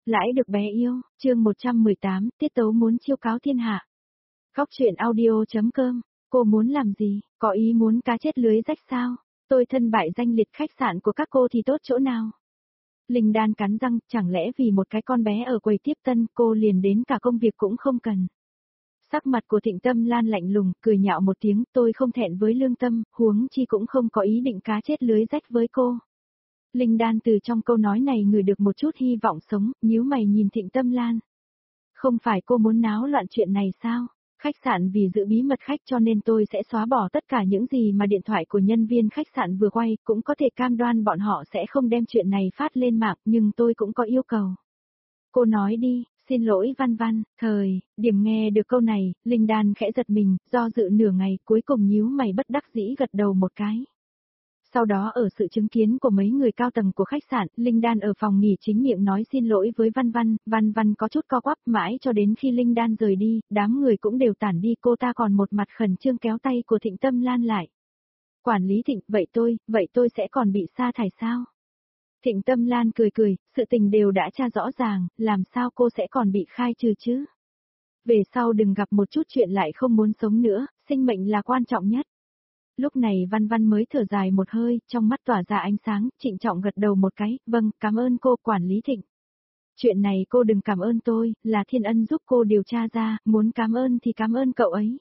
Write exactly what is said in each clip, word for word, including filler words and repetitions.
Lãi được bé yêu, chương một trăm mười tám, tiết tấu muốn chiêu cáo thiên hạ. Góc truyện audio.com, cô muốn làm gì, có ý muốn cá chết lưới rách sao? Tôi thân bại danh liệt khách sạn của các cô thì tốt chỗ nào? Linh Đan cắn răng, chẳng lẽ vì một cái con bé ở quầy tiếp tân cô liền đến cả công việc cũng không cần. Sắc mặt của Thịnh Tâm Lan lạnh lùng, cười nhạo một tiếng, tôi không thẹn với lương tâm, huống chi cũng không có ý định cá chết lưới rách với cô. Linh Đan từ trong câu nói này ngửi được một chút hy vọng sống, nhíu mày nhìn Thịnh Tâm Lan. Không phải cô muốn náo loạn chuyện này sao? Khách sạn vì giữ bí mật khách cho nên tôi sẽ xóa bỏ tất cả những gì mà điện thoại của nhân viên khách sạn vừa quay, cũng có thể cam đoan bọn họ sẽ không đem chuyện này phát lên mạng, nhưng tôi cũng có yêu cầu. Cô nói đi, xin lỗi Văn Văn, thời, điểm nghe được câu này, Linh Đan khẽ giật mình, do dự nửa ngày, cuối cùng nhíu mày bất đắc dĩ gật đầu một cái. Sau đó ở sự chứng kiến của mấy người cao tầng của khách sạn, Linh Đan ở phòng nghỉ chính miệng nói xin lỗi với Văn Văn, Văn Văn có chút co quắp mãi cho đến khi Linh Đan rời đi, đám người cũng đều tản đi, cô ta còn một mặt khẩn trương kéo tay của Thịnh Tâm Lan lại. Quản lý Thịnh, vậy tôi, vậy tôi sẽ còn bị sa thải sao? Thịnh Tâm Lan cười cười, sự tình đều đã tra rõ ràng, làm sao cô sẽ còn bị khai trừ chứ? Về sau đừng gặp một chút chuyện lại không muốn sống nữa, sinh mệnh là quan trọng nhất. Lúc này Văn Văn mới thở dài một hơi, trong mắt tỏa ra ánh sáng, trịnh trọng gật đầu một cái, vâng, cảm ơn cô quản lý Thịnh. Chuyện này cô đừng cảm ơn tôi, là Thiên Ân giúp cô điều tra ra, muốn cảm ơn thì cảm ơn cậu ấy.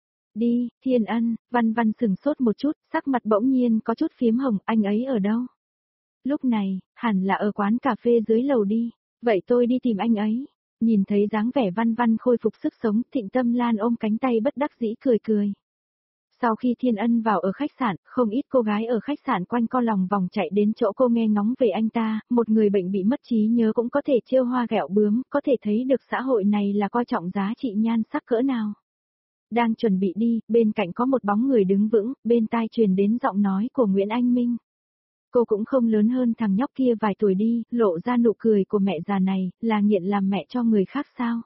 Đi, Thiên Ân, Văn Văn sừng sốt một chút, sắc mặt bỗng nhiên có chút phím hồng, anh ấy ở đâu? Lúc này, hẳn là ở quán cà phê dưới lầu đi, vậy tôi đi tìm anh ấy. Nhìn thấy dáng vẻ Văn Văn khôi phục sức sống, Thịnh Tâm Lan ôm cánh tay bất đắc dĩ cười cười. Sau khi Thiên Ân vào ở khách sạn, không ít cô gái ở khách sạn quanh co lòng vòng chạy đến chỗ cô nghe ngóng về anh ta, một người bệnh bị mất trí nhớ cũng có thể trêu hoa ghẹo bướm, có thể thấy được xã hội này là coi trọng giá trị nhan sắc cỡ nào. Đang chuẩn bị đi, bên cạnh có một bóng người đứng vững, bên tai truyền đến giọng nói của Nguyễn Anh Minh. Cô cũng không lớn hơn thằng nhóc kia vài tuổi đi, lộ ra nụ cười của mẹ già này, là nghiện làm mẹ cho người khác sao?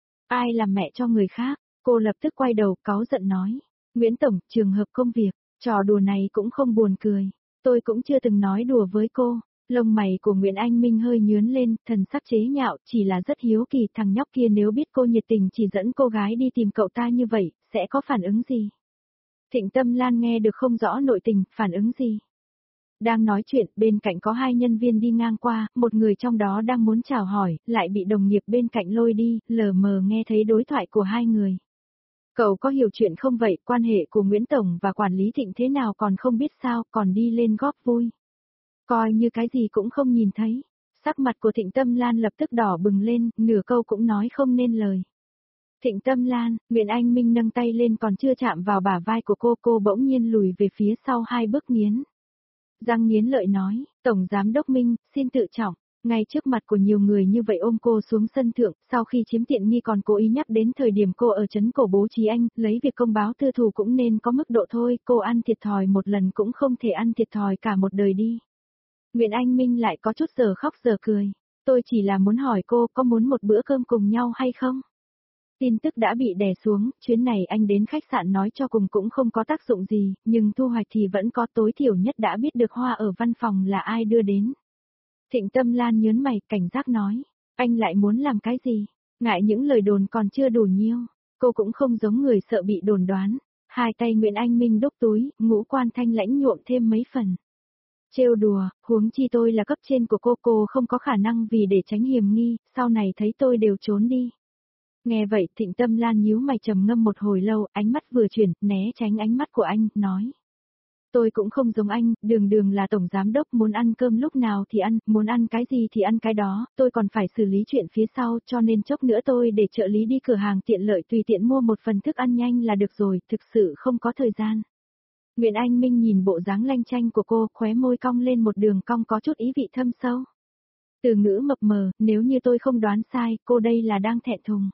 Ai làm mẹ cho người khác? Cô lập tức quay đầu, cáu giận nói. Nguyễn Tổng, trường hợp công việc, trò đùa này cũng không buồn cười. Tôi cũng chưa từng nói đùa với cô. Lông mày của Nguyễn Anh Minh hơi nhướn lên, thần sắc chế nhạo, chỉ là rất hiếu kỳ thằng nhóc kia nếu biết cô nhiệt tình chỉ dẫn cô gái đi tìm cậu ta như vậy, sẽ có phản ứng gì? Thịnh Tâm Lan nghe được không rõ nội tình, phản ứng gì? Đang nói chuyện, bên cạnh có hai nhân viên đi ngang qua, một người trong đó đang muốn chào hỏi, lại bị đồng nghiệp bên cạnh lôi đi, lờ mờ nghe thấy đối thoại của hai người. Cậu có hiểu chuyện không vậy, quan hệ của Nguyễn Tổng và quản lý Thịnh thế nào còn không biết sao, còn đi lên góp vui. Coi như cái gì cũng không nhìn thấy. Sắc mặt của Thịnh Tâm Lan lập tức đỏ bừng lên, nửa câu cũng nói không nên lời. Thịnh Tâm Lan, Nguyễn Anh Minh nâng tay lên còn chưa chạm vào bả vai của cô, cô bỗng nhiên lùi về phía sau hai bước nghiến. Răng nghiến lợi nói, Tổng Giám Đốc Minh, xin tự trọng. Ngay trước mặt của nhiều người như vậy ôm cô xuống sân thượng, sau khi chiếm tiện nghi còn cố ý nhắc đến thời điểm cô ở trấn cổ bố trí anh, lấy việc công báo tư thù cũng nên có mức độ thôi, cô ăn thiệt thòi một lần cũng không thể ăn thiệt thòi cả một đời đi. Nguyễn Anh Minh lại có chút giờ khóc giờ cười, tôi chỉ là muốn hỏi cô có muốn một bữa cơm cùng nhau hay không? Tin tức đã bị đè xuống, chuyến này anh đến khách sạn nói cho cùng cũng không có tác dụng gì, nhưng thu hoạch thì vẫn có, tối thiểu nhất đã biết được hoa ở văn phòng là ai đưa đến. Thịnh Tâm Lan nhớn mày, cảnh giác nói, anh lại muốn làm cái gì? Ngại những lời đồn còn chưa đủ nhiêu, cô cũng không giống người sợ bị đồn đoán. Hai tay Nguyễn Anh Minh đúc túi, ngũ quan thanh lãnh nhuộm thêm mấy phần. Trêu đùa, huống chi tôi là cấp trên của cô, cô không có khả năng vì để tránh hiểm nghi, sau này thấy tôi đều trốn đi. Nghe vậy Thịnh Tâm Lan nhíu mày trầm ngâm một hồi lâu, ánh mắt vừa chuyển, né tránh ánh mắt của anh, nói. Tôi cũng không giống anh, đường đường là tổng giám đốc, muốn ăn cơm lúc nào thì ăn, muốn ăn cái gì thì ăn cái đó, tôi còn phải xử lý chuyện phía sau, cho nên chốc nữa tôi để trợ lý đi cửa hàng tiện lợi tùy tiện mua một phần thức ăn nhanh là được rồi, thực sự không có thời gian. Nguyễn Anh Minh nhìn bộ dáng lanh chanh của cô, khóe môi cong lên một đường cong có chút ý vị thâm sâu. Từ ngữ mập mờ, nếu như tôi không đoán sai, cô đây là đang thẹn thùng.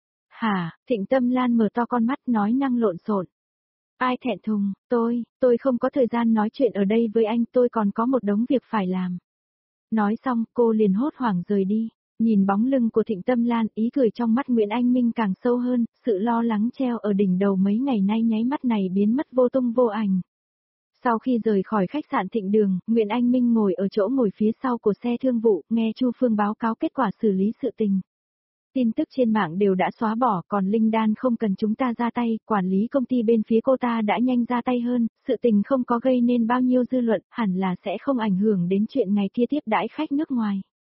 Hả, Thịnh Tâm Lan mở to con mắt nói năng lộn xộn. Ai thẹn thùng, tôi, tôi không có thời gian nói chuyện ở đây với anh, tôi còn có một đống việc phải làm. Nói xong, cô liền hốt hoảng rời đi, nhìn bóng lưng của Thịnh Tâm Lan, ý cười trong mắt Nguyễn Anh Minh càng sâu hơn, sự lo lắng treo ở đỉnh đầu mấy ngày nay nháy mắt này biến mất vô tung vô ảnh. Sau khi rời khỏi khách sạn Thịnh Đường, Nguyễn Anh Minh ngồi ở chỗ ngồi phía sau của xe thương vụ, nghe Chu Phương báo cáo kết quả xử lý sự tình. Tin tức trên mạng đều đã xóa bỏ, còn Linh Đan không cần chúng ta ra tay, quản lý công ty bên phía cô ta đã nhanh ra tay hơn, sự tình không có gây nên bao nhiêu dư luận, hẳn là sẽ không ảnh hưởng đến chuyện ngày kia tiếp đãi khách nước ngoài.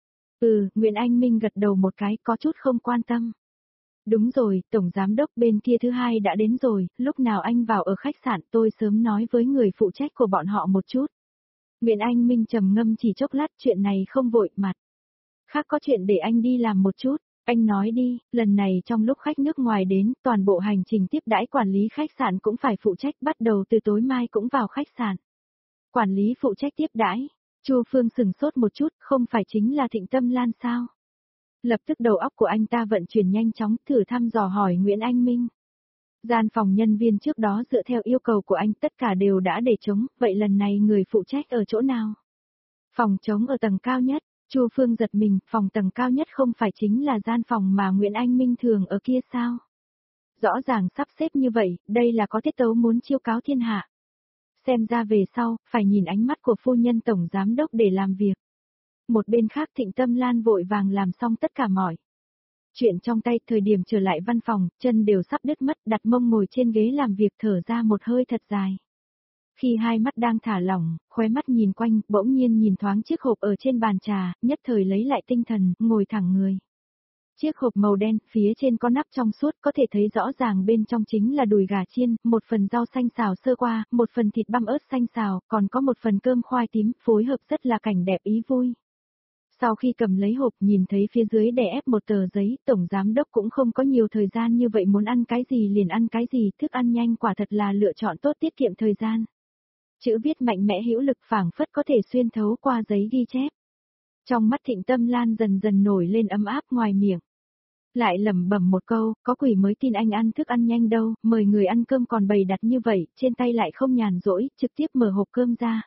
Ừ, Nguyễn Anh Minh gật đầu một cái, có chút không quan tâm. Đúng rồi, Tổng Giám Đốc bên kia thứ hai đã đến rồi, lúc nào anh vào ở khách sạn tôi sớm nói với người phụ trách của bọn họ một chút. Nguyễn Anh Minh trầm ngâm chỉ chốc lát, chuyện này không vội mặt. Khác có chuyện để anh đi làm một chút. Anh nói đi, lần này trong lúc khách nước ngoài đến, toàn bộ hành trình tiếp đãi quản lý khách sạn cũng phải phụ trách, bắt đầu từ tối mai cũng vào khách sạn. Quản lý phụ trách tiếp đãi, Chu Phương sừng sốt một chút, không phải chính là Thịnh Tâm Lan sao? Lập tức đầu óc của anh ta vận chuyển nhanh chóng, thử thăm dò hỏi Nguyễn Anh Minh. Gian phòng nhân viên trước đó dựa theo yêu cầu của anh tất cả đều đã để trống, vậy lần này người phụ trách ở chỗ nào? Phòng trống ở tầng cao nhất. Chu Phương giật mình, phòng tầng cao nhất không phải chính là gian phòng mà Nguyễn Anh Minh thường ở kia sao? Rõ ràng sắp xếp như vậy, đây là có tiết tấu muốn chiêu cáo thiên hạ. Xem ra về sau, phải nhìn ánh mắt của phu nhân tổng giám đốc để làm việc. Một bên khác Thịnh Tâm Lan vội vàng làm xong tất cả mọi chuyện trong tay, thời điểm trở lại văn phòng, chân đều sắp đứt mất, đặt mông ngồi trên ghế làm việc thở ra một hơi thật dài. Khi hai mắt đang thả lỏng, khóe mắt nhìn quanh, bỗng nhiên nhìn thoáng chiếc hộp ở trên bàn trà, nhất thời lấy lại tinh thần, ngồi thẳng người. Chiếc hộp màu đen, phía trên có nắp trong suốt, có thể thấy rõ ràng bên trong chính là đùi gà chiên, một phần rau xanh xào sơ qua, một phần thịt băm ớt xanh xào, còn có một phần cơm khoai tím, phối hợp rất là cảnh đẹp ý vui. Sau khi cầm lấy hộp nhìn thấy phía dưới đè ép một tờ giấy, tổng giám đốc cũng không có nhiều thời gian như vậy, muốn ăn cái gì liền ăn cái gì, thức ăn nhanh quả thật là lựa chọn tốt tiết kiệm thời gian. Chữ viết mạnh mẽ hữu lực phảng phất có thể xuyên thấu qua giấy ghi chép. Trong mắt Thịnh Tâm Lan dần dần nổi lên ấm áp, ngoài miệng. Lại lẩm bẩm một câu, có quỷ mới tin anh ăn thức ăn nhanh đâu, mời người ăn cơm còn bày đặt như vậy, trên tay lại không nhàn rỗi, trực tiếp mở hộp cơm ra.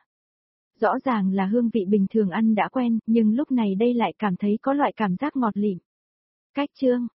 Rõ ràng là hương vị bình thường ăn đã quen, nhưng lúc này đây lại cảm thấy có loại cảm giác ngọt lịm. Cách chương